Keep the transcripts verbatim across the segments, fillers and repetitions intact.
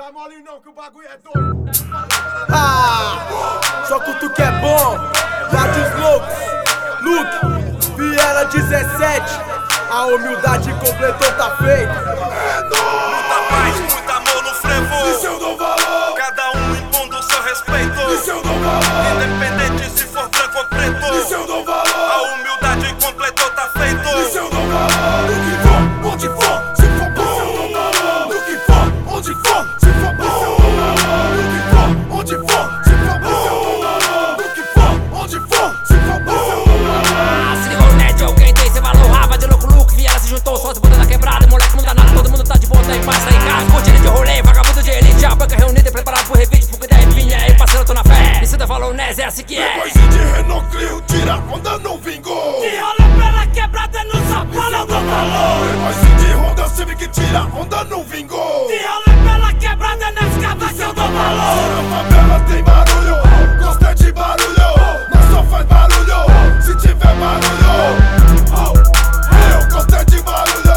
Dá mole não que o bagulho é doido. Ah, só que tu que é bom. Jardim Loucos, Luke, Viela dezessete. A humildade completou, tá feito. É nóis. Muita paz, muito amor no frevo. Isso eu dou valor. Cada um impondo o seu respeito. Isso eu dou valor. Independente se for branco ou preto. Isso eu dou valor. A humildade completou, tá feito. Isso eu dou valor. No que for, onde for, se for bom. Isso eu dou valor. No que for, onde for, se for bom. No que for, onde for, se for bom. No que for, onde for, se for bom. Se ligou, net, alguém tem esse valor. Rava de louco, Luke, Viela se juntou, só se botando na quebrada. Moleque, não dá nada, todo mundo tá de volta em paz, tá em casa. Curtindo de rolê, vagabundo de elite. A banca reunida e preparado pro revide, porque ideia vinha. Aí, parceiro, eu tô na fé. Isso da valor, Nes, é assim que é. Depois de Renault Clio, tira a onda, não vingou. Que rola pela quebrada, no sapão, eu dou valor. Depois de Honda Civic, tira a onda, não vingou. Que rola pela quebrada, nas casas que eu dou valor. Na favela tem barulho, gosta de barulho, mas só faz barulho se tiver barulho. Eu gosto de barulho,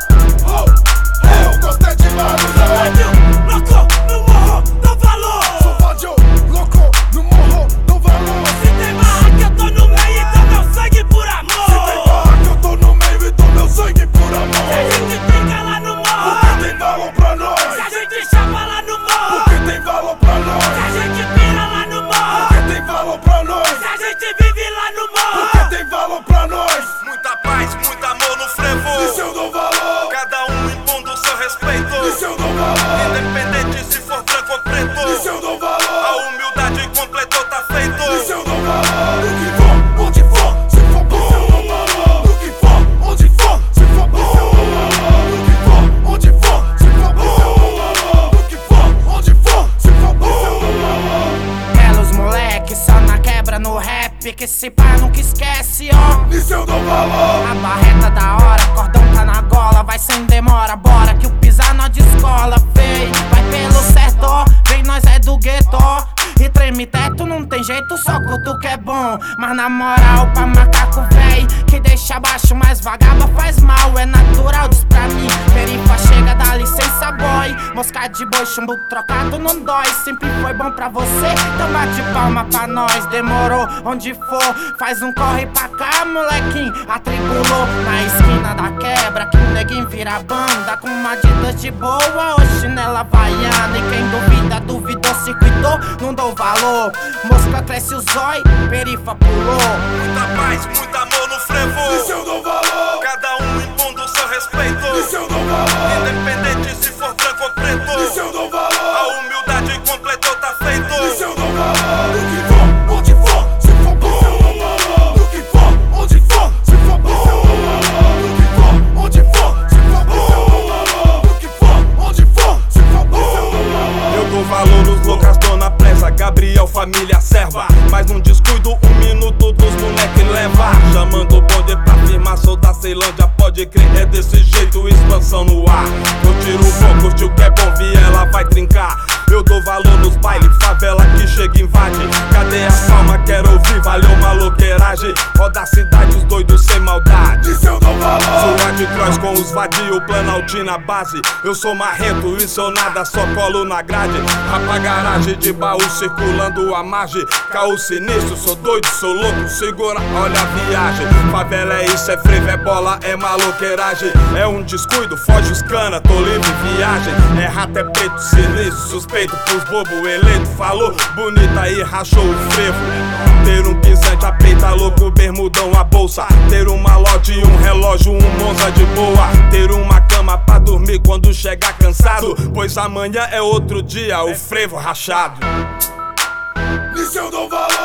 eu gosto de barulho. Louco, no morro, dou valor. Sou vadio, louco, no morro, dou valor. Se tem barra que eu tô no meio, então meu sangue por amor. Se tem barra que eu tô no meio e dou meu sangue por Se a amor. gente fica lá no morro, Porque tem valor pra se nós, a gente chama lá no morro, porque tem valor pra se a nós, gente pira lá no morro, porque tem valor pra nós, se a gente vive lá no morro. porque tem valor pra nós. Muita paz, muito amor no frevo. Isso eu dou valor, Cada um impondo o seu respeito. isso eu dou valor, Independente se for branco ou preto. isso eu dou valor. A humildade completou, tá feito. Isso eu dou valor. No que for, onde for, se for bom. Isso eu dou valor. No que for, onde for, se for bom. Isso eu dou valor. No que for, onde for, se for bom. Isso eu dou valor. No que for, onde for, se for bom. Isso eu dou valor. Belos moleque, só na quebra no rap, que esse pai nunca esquece, ó. Isso eu dou valor. A barreta da hora, cordão tá na gola, vai sem demora, bora que o pisar nós descola, fei. Vai pelo certo, ó, vem nós é do gueto, ó. E treme teto não tem jeito, só cutu que é bom. Mas na moral, pra macaco véi, que deixa baixo, mas vagaba faz mal. É natural, diz pra mim, perifa chega, dá licença boy. Mosca de boi, chumbo trocado não dói. Sempre foi bom pra você, então bate palma pra nós. Demorou, onde for, faz um corre pra cá, molequinho. Atribulou na esquina da quebra, que o neguinho vira banda. Com uma Adidas de boa, ou chinela havaiana. E quem duvida, duvidou, se cuidou, não dou valor. Mosca cresce o zói, perifa pulou. Muita paz, muito amor no frevo. Isso eu dou valor. Cada um impondo o seu respeito. Isso eu dou valor. Independente se for branco ou preto. Isso eu dou valor. A humildade completou, tá feito. Isso eu dou valor. No que for, onde for, se for bom. Isso eu dou valor. No que for, onde for, se for bom. Isso eu dou valor. No que for, onde for, se for bom. Isso eu dou valor. No que for, onde for, se for bom. Isso eu dou valor. Eu dou valor nos loucas, dona presa, Gabriel, família serva. Mas num descuido, um minuto dos moleque leva. Chamando o bonde pra firmar, sou da Ceilândia, pode crer, é desse jeito, expansão no ar. Eu tiro o bom, curte o que é bom, Viela vai trincar. Eu dou valor nos bailes, favela que chega e invade. Cadê a palma, quero ouvir, valeu maloqueiragem. Roda a cidade, os doidos sem maldade. Isso eu dou valor. Sou de trás com os vadio, Planaltina base. Eu sou marrento, isso eu nada, só colo na grade. Rapa garagem de baú circulando a margem. Caô sinistro, sou doido, sou louco, segura, olha a viagem. Favela é isso, é frevo, é bola, é maloqueiragem. É um descuido, foge os cana, tô livre, viagem. É rato, é preto, sinistro, suspeito pros bobo eleito. Falou, bonita aí, rachou o frevo. Ter um pisante, a peita louco, bermudão, a bolsa. Ter um malote, um relógio, um monza de boa. Ter uma cama pra dormir quando chegar cansado. Pois amanhã é outro dia, o frevo rachado. Isso eu dou valor.